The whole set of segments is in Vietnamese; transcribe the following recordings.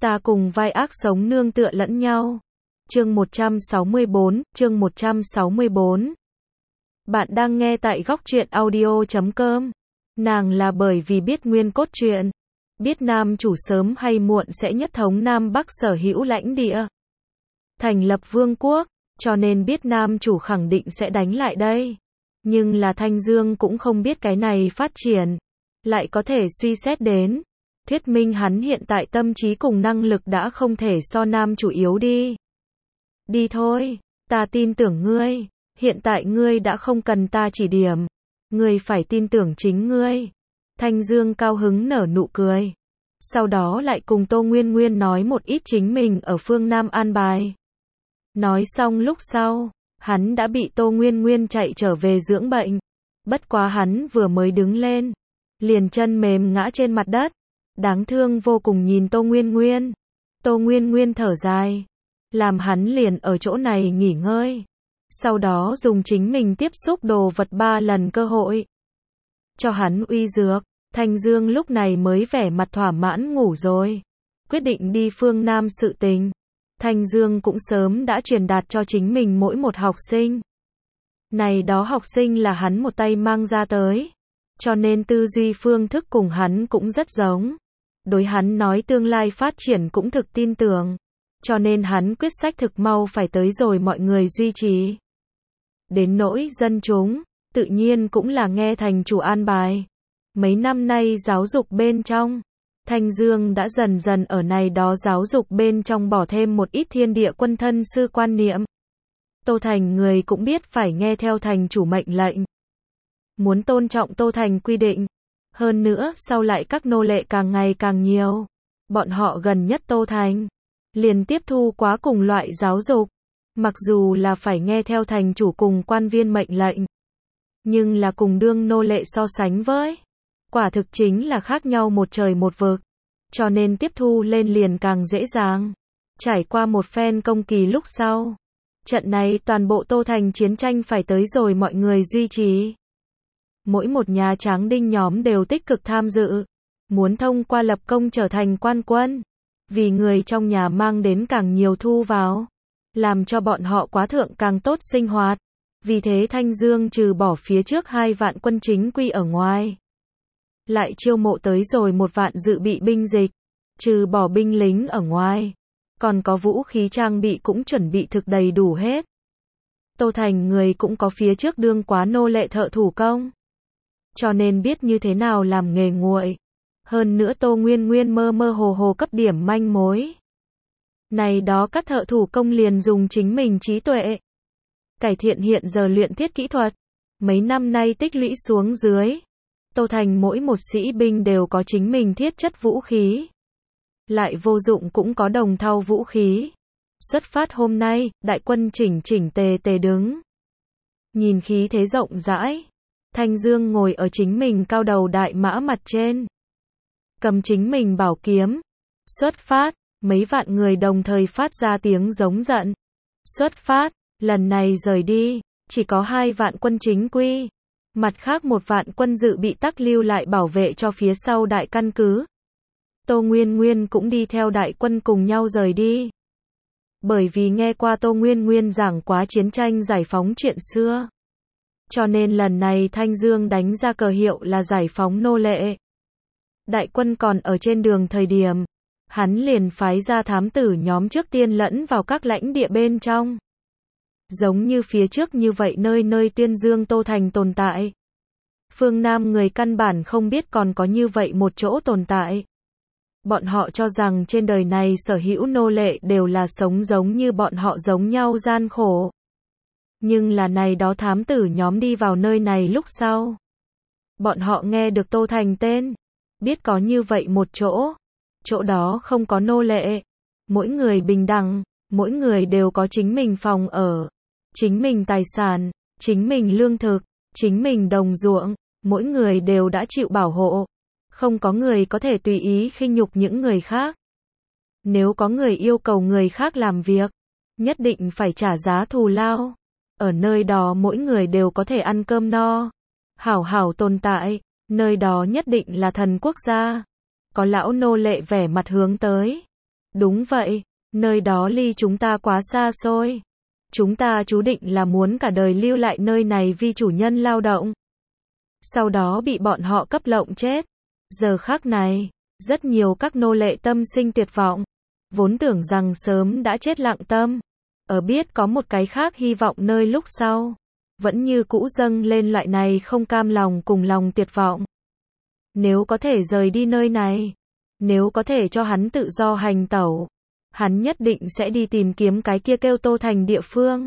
Ta cùng vai ác sống nương tựa lẫn nhau. Chương 164. Bạn đang nghe tại góc truyện audio.com. Nàng là bởi vì biết nguyên cốt truyện, biết nam chủ sớm hay muộn sẽ nhất thống Nam Bắc sở hữu lãnh địa, thành lập vương quốc, cho nên biết nam chủ khẳng định sẽ đánh lại đây. Nhưng là Thanh Dương cũng không biết cái này phát triển lại có thể suy xét đến, thuyết minh hắn hiện tại tâm trí cùng năng lực đã không thể so nam chủ yếu đi. Đi thôi, ta tin tưởng ngươi, hiện tại ngươi đã không cần ta chỉ điểm, ngươi phải tin tưởng chính ngươi. Thanh Dương cao hứng nở nụ cười, sau đó lại cùng Tô Nguyên Nguyên nói một ít chính mình ở phương Nam an bài. Nói xong lúc sau, hắn đã bị Tô Nguyên Nguyên chạy trở về dưỡng bệnh. Bất quá hắn vừa mới đứng lên, liền chân mềm ngã trên mặt đất, đáng thương vô cùng nhìn Tô Nguyên Nguyên. Tô Nguyên Nguyên thở dài, làm hắn liền ở chỗ này nghỉ ngơi, sau đó dùng chính mình tiếp xúc đồ vật 3 lần cơ hội cho hắn uy dược. Thanh Dương lúc này mới vẻ mặt thỏa mãn ngủ rồi, quyết định đi phương Nam sự tình. Thanh Dương cũng sớm đã truyền đạt cho chính mình mỗi một học sinh. Này đó học sinh là hắn một tay mang ra tới, cho nên tư duy phương thức cùng hắn cũng rất giống. Đối hắn nói tương lai phát triển cũng thực tin tưởng, cho nên hắn quyết sách thực mau phải tới rồi mọi người duy trì. Đến nỗi dân chúng, tự nhiên cũng là nghe thành chủ an bài. Mấy năm nay giáo dục bên trong, Thanh Dương đã dần dần ở này đó giáo dục bên trong bỏ thêm một ít thiên địa quân thân sư quan niệm. Tô Thành người cũng biết phải nghe theo thành chủ mệnh lệnh, muốn tôn trọng Tô Thành quy định. Hơn nữa sau lại các nô lệ càng ngày càng nhiều, bọn họ gần nhất Tô Thành liền tiếp thu quá cùng loại giáo dục. Mặc dù là phải nghe theo thành chủ cùng quan viên mệnh lệnh, nhưng là cùng đương nô lệ so sánh với, quả thực chính là khác nhau một trời một vực, cho nên tiếp thu lên liền càng dễ dàng. Trải qua một phen công kỳ lúc sau, trận này toàn bộ Tô Thành chiến tranh phải tới rồi mọi người duy trì. Mỗi một nhà tráng đinh nhóm đều tích cực tham dự, muốn thông qua lập công trở thành quan quân, vì người trong nhà mang đến càng nhiều thu vào, làm cho bọn họ quá thượng càng tốt sinh hoạt. Vì thế Thanh Dương trừ bỏ phía trước 2 vạn quân chính quy ở ngoài, lại chiêu mộ tới rồi 1 vạn dự bị binh dịch. Trừ bỏ binh lính ở ngoài, còn có vũ khí trang bị cũng chuẩn bị thực đầy đủ hết. Tô Thành người cũng có phía trước đương quá nô lệ thợ thủ công, cho nên biết như thế nào làm nghề nguội. Hơn nữa Tô Nguyên Nguyên mơ mơ hồ hồ cấp điểm manh mối. Này đó các thợ thủ công liền dùng chính mình trí tuệ cải thiện hiện giờ luyện thiết kỹ thuật. Mấy năm nay tích lũy xuống dưới, Tô Thành mỗi một sĩ binh đều có chính mình thiết chất vũ khí, lại vô dụng cũng có đồng thau vũ khí. Xuất phát hôm nay, đại quân chỉnh chỉnh tề tề đứng, nhìn khí thế rộng rãi. Thanh Dương ngồi ở chính mình cao đầu đại mã mặt trên, cầm chính mình bảo kiếm. Xuất phát, mấy vạn người đồng thời phát ra tiếng giống giận. Xuất phát, lần này rời đi, chỉ có 2 vạn quân chính quy, mặt khác 1 vạn quân dự bị tắc lưu lại bảo vệ cho phía sau đại căn cứ. Tô Nguyên Nguyên cũng đi theo đại quân cùng nhau rời đi. Bởi vì nghe qua Tô Nguyên Nguyên giảng quá chiến tranh giải phóng chuyện xưa, cho nên lần này Thanh Dương đánh ra cờ hiệu là giải phóng nô lệ. Đại quân còn ở trên đường thời điểm, hắn liền phái ra thám tử nhóm trước tiên lẫn vào các lãnh địa bên trong. Giống như phía trước như vậy nơi nơi tuyên dương Tô Thành tồn tại. Phương Nam người căn bản không biết còn có như vậy một chỗ tồn tại. Bọn họ cho rằng trên đời này sở hữu nô lệ đều là sống giống như bọn họ giống nhau gian khổ. Nhưng là này đó thám tử nhóm đi vào nơi này lúc sau, bọn họ nghe được Tô Thành tên, biết có như vậy một chỗ. Chỗ đó không có nô lệ, mỗi người bình đẳng, mỗi người đều có chính mình phòng ở, chính mình tài sản, chính mình lương thực, chính mình đồng ruộng, mỗi người đều đã chịu bảo hộ. Không có người có thể tùy ý khinh nhục những người khác. Nếu có người yêu cầu người khác làm việc, nhất định phải trả giá thù lao. Ở nơi đó mỗi người đều có thể ăn cơm no, hảo hảo tồn tại. Nơi đó nhất định là thần quốc gia. Có lão nô lệ vẻ mặt hướng tới. Đúng vậy, nơi đó ly chúng ta quá xa xôi. Chúng ta chú định là muốn cả đời lưu lại nơi này vì chủ nhân lao động. Sau đó bị bọn họ cấp lộng chết. Giờ khắc này, rất nhiều các nô lệ tâm sinh tuyệt vọng. Vốn tưởng rằng sớm đã chết lặng tâm. Ở biết có một cái khác hy vọng nơi lúc sau. Vẫn như cũ dâng lên loại này không cam lòng cùng lòng tuyệt vọng. Nếu có thể rời đi nơi này. Nếu có thể cho hắn tự do hành tẩu. Hắn nhất định sẽ đi tìm kiếm cái kia kêu Tô Thành địa phương.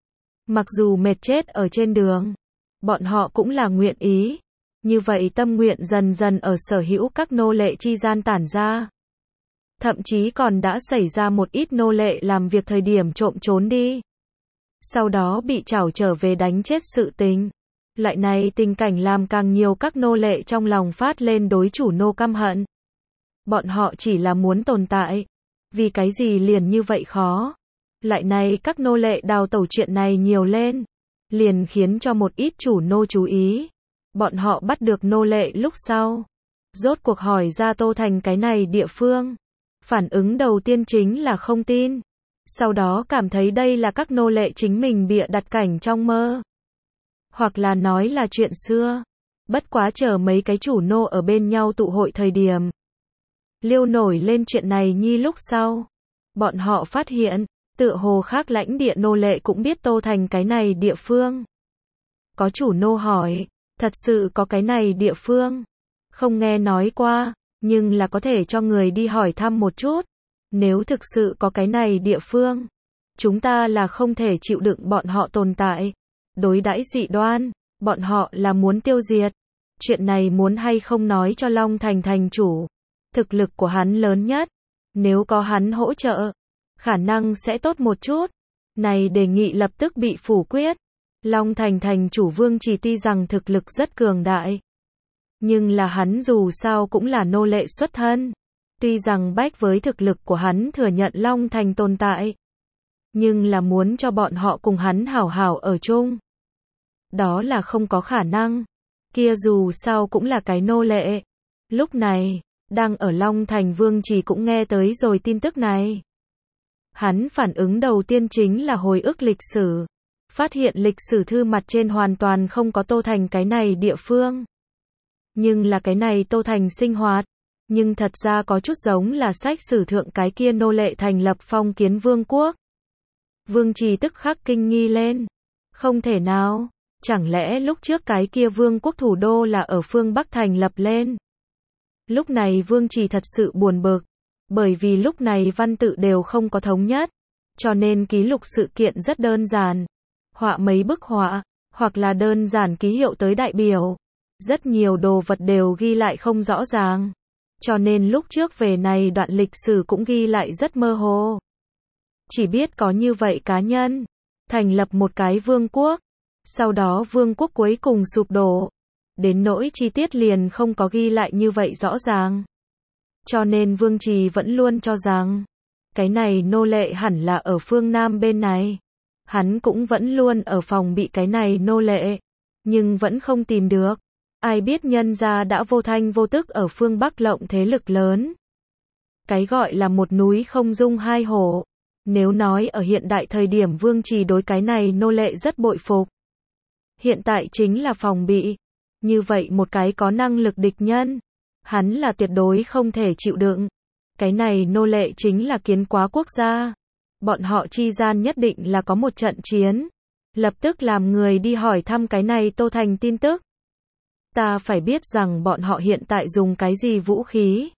Mặc dù mệt chết ở trên đường. Bọn họ cũng là nguyện ý. Như vậy tâm nguyện dần dần ở sở hữu các nô lệ chi gian tản ra. Thậm chí còn đã xảy ra một ít nô lệ làm việc thời điểm trộm trốn đi. Sau đó bị trảo trở về đánh chết sự tình. Loại này tình cảnh làm càng nhiều các nô lệ trong lòng phát lên đối chủ nô căm hận. Bọn họ chỉ là muốn tồn tại. Vì cái gì liền như vậy khó. Loại này các nô lệ đào tẩu chuyện này nhiều lên. Liền khiến cho một ít chủ nô chú ý. Bọn họ bắt được nô lệ lúc sau. Rốt cuộc hỏi ra Tô Thành cái này địa phương. Phản ứng đầu tiên chính là không tin. Sau đó cảm thấy đây là các nô lệ chính mình bịa đặt cảnh trong mơ. Hoặc là nói là chuyện xưa. Bất quá chờ mấy cái chủ nô ở bên nhau tụ hội thời điểm. Liêu nổi lên chuyện này nhi lúc sau. Bọn họ phát hiện, tựa hồ khác lãnh địa nô lệ cũng biết Tô Thành cái này địa phương. Có chủ nô hỏi, thật sự có cái này địa phương? Không nghe nói qua, nhưng là có thể cho người đi hỏi thăm một chút. Nếu thực sự có cái này địa phương, chúng ta là không thể chịu đựng bọn họ tồn tại. Đối đãi dị đoan, bọn họ là muốn tiêu diệt. Chuyện này muốn hay không nói cho Long Thành thành chủ. Thực lực của hắn lớn nhất. Nếu có hắn hỗ trợ, khả năng sẽ tốt một chút. Này đề nghị lập tức bị phủ quyết. Long Thành thành chủ Vương Trì tuy rằng thực lực rất cường đại. Nhưng là hắn dù sao cũng là nô lệ xuất thân. Tuy rằng bách với thực lực của hắn thừa nhận Long Thành tồn tại. Nhưng là muốn cho bọn họ cùng hắn hảo hảo ở chung. Đó là không có khả năng. Kia dù sao cũng là cái nô lệ. Lúc này, đang ở Long Thành Vương Trì cũng nghe tới rồi tin tức này. Hắn phản ứng đầu tiên chính là hồi ức lịch sử. Phát hiện lịch sử thư mặt trên hoàn toàn không có Tô Thành cái này địa phương. Nhưng là cái này Tô Thành sinh hoạt. Nhưng thật ra có chút giống là sách sử thượng cái kia nô lệ thành lập phong kiến vương quốc. Vương Trì tức khắc kinh nghi lên. Không thể nào. Chẳng lẽ lúc trước cái kia vương quốc thủ đô là ở phương Bắc thành lập lên. Lúc này Vương Trì thật sự buồn bực. Bởi vì lúc này văn tự đều không có thống nhất. Cho nên ký lục sự kiện rất đơn giản. Họa mấy bức họa, hoặc là đơn giản ký hiệu tới đại biểu. Rất nhiều đồ vật đều ghi lại không rõ ràng. Cho nên lúc trước về này đoạn lịch sử cũng ghi lại rất mơ hồ. Chỉ biết có như vậy cá nhân. Thành lập một cái vương quốc. Sau đó vương quốc cuối cùng sụp đổ. Đến nỗi chi tiết liền không có ghi lại như vậy rõ ràng. Cho nên Vương Trì vẫn luôn cho rằng, cái này nô lệ hẳn là ở phương Nam bên này. Hắn cũng vẫn luôn ở phòng bị cái này nô lệ, nhưng vẫn không tìm được. Ai biết nhân gia đã vô thanh vô tức ở phương Bắc lộng thế lực lớn. Cái gọi là một núi không dung hai hổ. Nếu nói ở hiện đại thời điểm Vương Trì đối cái này nô lệ rất bội phục. Hiện tại chính là phòng bị. Như vậy một cái có năng lực địch nhân. Hắn là tuyệt đối không thể chịu đựng. Cái này nô lệ chính là kiến quá quốc gia. Bọn họ chi gian nhất định là có một trận chiến. Lập tức làm người đi hỏi thăm cái này Tô Thành tin tức. Ta phải biết rằng bọn họ hiện tại dùng cái gì vũ khí.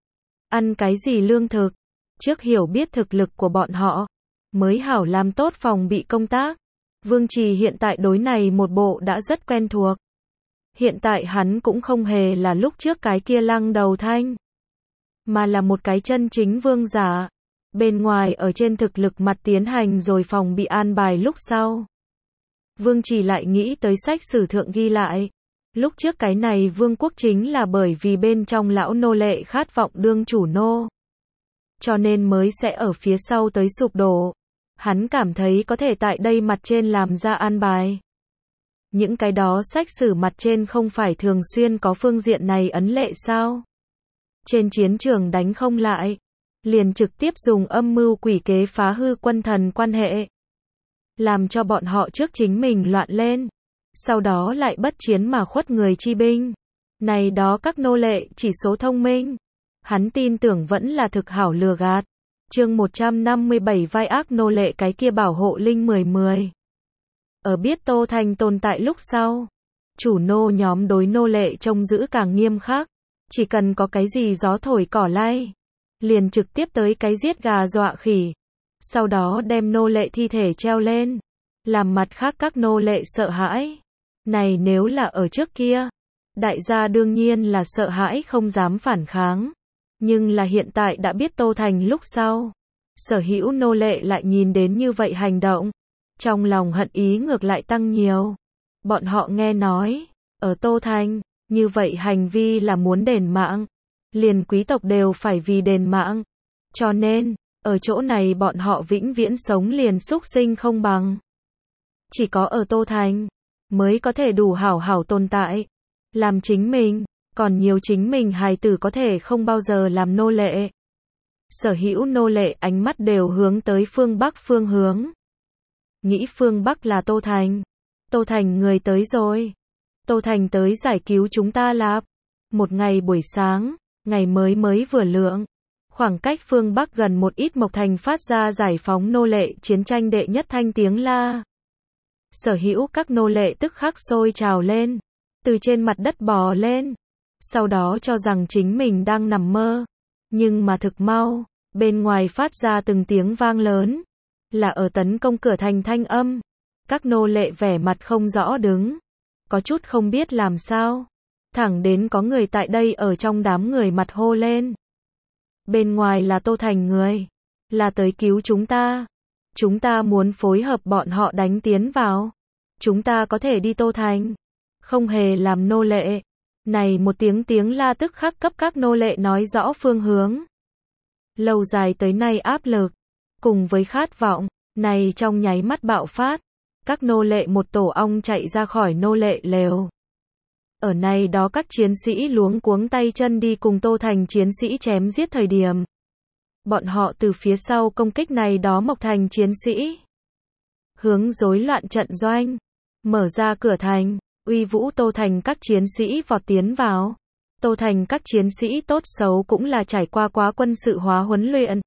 Ăn cái gì lương thực. Trước hiểu biết thực lực của bọn họ. Mới hảo làm tốt phòng bị công tác. Vương Trì hiện tại đối này một bộ đã rất quen thuộc. Hiện tại hắn cũng không hề là lúc trước cái kia lăng đầu thanh. Mà là một cái chân chính vương giả. Bên ngoài ở trên thực lực mặt tiến hành rồi phòng bị an bài lúc sau. Vương Trì lại nghĩ tới sách sử thượng ghi lại. Lúc trước cái này vương quốc chính là bởi vì bên trong lão nô lệ khát vọng đương chủ nô. Cho nên mới sẽ ở phía sau tới sụp đổ. Hắn cảm thấy có thể tại đây mặt trên làm ra an bài. Những cái đó sách sử mặt trên không phải thường xuyên có phương diện này ấn lệ sao? Trên chiến trường đánh không lại. liền trực tiếp dùng âm mưu quỷ kế phá hư quân thần quan hệ, làm cho bọn họ trước chính mình loạn lên, sau đó lại bất chiến mà khuất người chi binh. Này đó các nô lệ chỉ số thông minh, hắn tin tưởng vẫn là thực hảo lừa gạt. Chương 157 vai ác nô lệ cái kia bảo hộ linh 10. Ở biết Tô Thành tồn tại lúc sau, chủ nô nhóm đối nô lệ trông giữ càng nghiêm khắc, chỉ cần có cái gì gió thổi cỏ lay, liền trực tiếp tới cái giết gà dọa khỉ, sau đó đem nô lệ thi thể treo lên, làm mặt khác các nô lệ sợ hãi. Này nếu là ở trước kia, đại gia đương nhiên là sợ hãi không dám phản kháng, nhưng là hiện tại đã biết Tô Thành lúc sau, sở hữu nô lệ lại nhìn đến như vậy hành động, trong lòng hận ý ngược lại tăng nhiều. Bọn họ nghe nói, ở Tô Thành, như vậy hành vi là muốn đền mạng, liền quý tộc đều phải vì đền mạng, cho nên, ở chỗ này bọn họ vĩnh viễn sống liền súc sinh không bằng. Chỉ có ở Tô Thành, mới có thể đủ hảo hảo tồn tại, làm chính mình, còn nhiều chính mình hài tử có thể không bao giờ làm nô lệ. Sở hữu nô lệ ánh mắt đều hướng tới phương Bắc phương hướng. Nghĩ phương Bắc là Tô Thành. Tô Thành người tới rồi. Tô Thành tới giải cứu chúng ta lạp. Một ngày buổi sáng, ngày mới vừa lượng. Khoảng cách phương Bắc gần một ít Mộc Thành phát ra giải phóng nô lệ chiến tranh đệ nhất thanh tiếng la. Sở hữu các nô lệ tức khắc sôi trào lên, từ trên mặt đất bò lên, sau đó cho rằng chính mình đang nằm mơ, nhưng mà thực mau, bên ngoài phát ra từng tiếng vang lớn, là ở tấn công cửa thành thanh âm. Các nô lệ vẻ mặt không rõ đứng, có chút không biết làm sao, thẳng đến có người tại đây ở trong đám người mặt hô lên. Bên ngoài là Tô Thành người, là tới cứu chúng ta muốn phối hợp bọn họ đánh tiến vào, chúng ta có thể đi Tô Thành, không hề làm nô lệ. Này một tiếng la tức khắc cấp các nô lệ nói rõ phương hướng. Lâu dài tới nay áp lực, cùng với khát vọng, này trong nháy mắt bạo phát, các nô lệ một tổ ong chạy ra khỏi nô lệ lều. Ở này đó các chiến sĩ luống cuống tay chân đi cùng Tô Thành chiến sĩ chém giết thời điểm. Bọn họ từ phía sau công kích này đó Mộc Thành chiến sĩ. Hướng rối loạn trận doanh, mở ra cửa thành, uy vũ Tô Thành các chiến sĩ vọt tiến vào. Tô Thành các chiến sĩ tốt xấu cũng là trải qua quá quân sự hóa huấn luyện.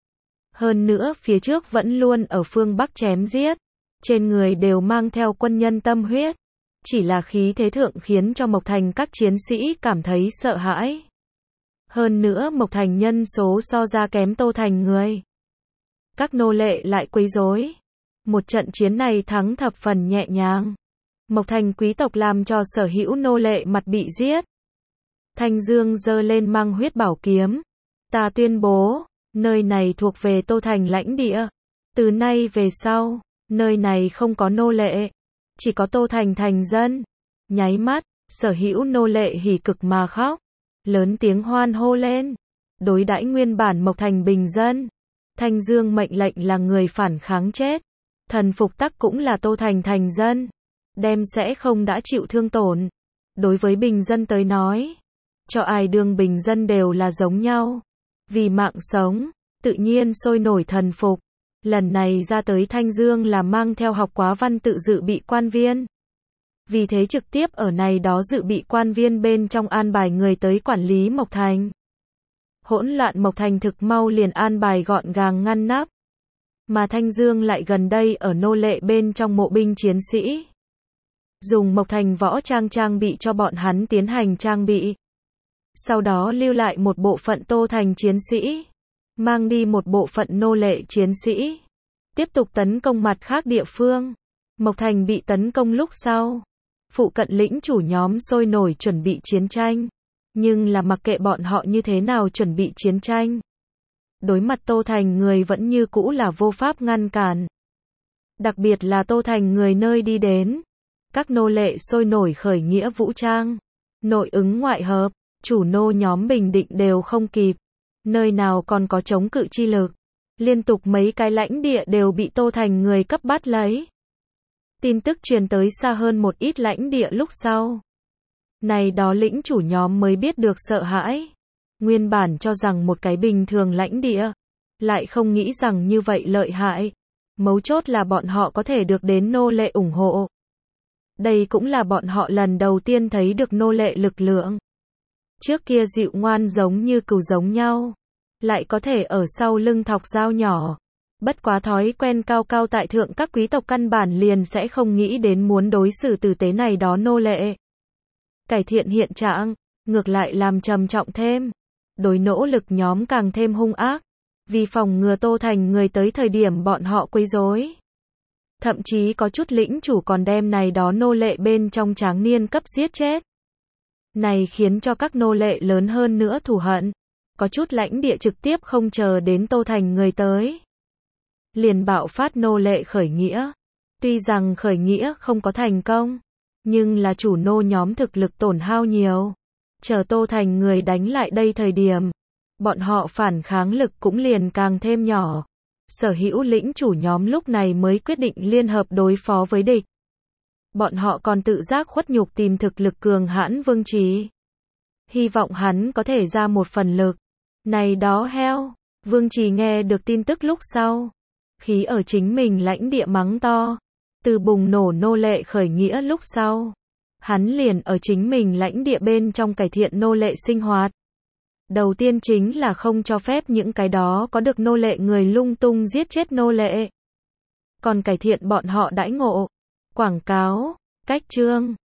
Hơn nữa phía trước vẫn luôn ở phương Bắc chém giết, trên người đều mang theo quân nhân tâm huyết. Chỉ là khí thế thượng khiến cho Mộc Thành các chiến sĩ cảm thấy sợ hãi. Hơn nữa Mộc Thành nhân số so ra kém Tô Thành người. Các nô lệ lại quấy rối. Một trận chiến này thắng thập phần nhẹ nhàng. Mộc Thành quý tộc làm cho sở hữu nô lệ mặt bị giết. Thanh Dương giơ lên mang huyết bảo kiếm. Ta tuyên bố, nơi này thuộc về Tô Thành lãnh địa. Từ nay về sau, nơi này không có nô lệ, chỉ có Tô Thành thành dân. Nháy mắt, sở hữu nô lệ hỉ cực mà khóc, lớn tiếng hoan hô lên, đối đãi nguyên bản Mộc Thành bình dân. Thanh Dương mệnh lệnh là người phản kháng chết, thần phục tắc cũng là Tô Thành thành dân, đem sẽ không đã chịu thương tổn. Đối với bình dân tới nói, cho ai đương bình dân đều là giống nhau, vì mạng sống, tự nhiên sôi nổi thần phục. Lần này ra tới Thanh Dương là mang theo học quá văn tự dự bị quan viên. Vì thế trực tiếp ở này đó dự bị quan viên bên trong an bài người tới quản lý Mộc Thành. Hỗn loạn Mộc Thành thực mau liền an bài gọn gàng ngăn nắp. Mà Thanh Dương lại gần đây ở nô lệ bên trong mộ binh chiến sĩ. Dùng Mộc Thành võ trang bị cho bọn hắn tiến hành trang bị. Sau đó lưu lại một bộ phận Tô Thành chiến sĩ. Mang đi một bộ phận nô lệ chiến sĩ. Tiếp tục tấn công mặt khác địa phương. Mộc Thành bị tấn công lúc sau. Phụ cận lĩnh chủ nhóm sôi nổi chuẩn bị chiến tranh. Nhưng là mặc kệ bọn họ như thế nào chuẩn bị chiến tranh. Đối mặt Tô Thành người vẫn như cũ là vô pháp ngăn cản. Đặc biệt là Tô Thành người nơi đi đến. Các nô lệ sôi nổi khởi nghĩa vũ trang. Nội ứng ngoại hợp, chủ nô nhóm bình định đều không kịp. Nơi nào còn có chống cự chi lực. Liên tục mấy cái lãnh địa đều bị Tô Thành người cấp bắt lấy. Tin tức truyền tới xa hơn một ít lãnh địa lúc sau. Này đó lĩnh chủ nhóm mới biết được sợ hãi. Nguyên bản cho rằng một cái bình thường lãnh địa, lại không nghĩ rằng như vậy lợi hại. Mấu chốt là bọn họ có thể được đến nô lệ ủng hộ. Đây cũng là bọn họ lần đầu tiên thấy được nô lệ lực lượng. Trước kia dịu ngoan giống như cừu giống nhau, lại có thể ở sau lưng thọc dao nhỏ. Bất quá thói quen cao cao tại thượng các quý tộc căn bản liền sẽ không nghĩ đến muốn đối xử tử tế này đó nô lệ. Cải thiện hiện trạng, ngược lại làm trầm trọng thêm. Đối nỗ lực nhóm càng thêm hung ác, vì phòng ngừa Tô Thành người tới thời điểm bọn họ quấy rối. Thậm chí có chút lĩnh chủ còn đem này đó nô lệ bên trong tráng niên cấp giết chết. Này khiến cho các nô lệ lớn hơn nữa thù hận. Có chút lãnh địa trực tiếp không chờ đến Tô Thành người tới, liền bạo phát nô lệ khởi nghĩa. Tuy rằng khởi nghĩa không có thành công, nhưng là chủ nô nhóm thực lực tổn hao nhiều. Chờ Tô Thành người đánh lại đây thời điểm, bọn họ phản kháng lực cũng liền càng thêm nhỏ. Sở hữu lĩnh chủ nhóm lúc này mới quyết định liên hợp đối phó với địch. Bọn họ còn tự giác khuất nhục tìm thực lực cường hãn Vương Trí. Hy vọng hắn có thể ra một phần lực. Này đó heo, Vương Trí nghe được tin tức lúc sau, khí ở chính mình lãnh địa mắng to. Từ bùng nổ nô lệ khởi nghĩa lúc sau, hắn liền ở chính mình lãnh địa bên trong cải thiện nô lệ sinh hoạt. Đầu tiên chính là không cho phép những cái đó có được nô lệ người lung tung giết chết nô lệ. Còn cải thiện bọn họ đãi ngộ, quảng cáo, cách trương.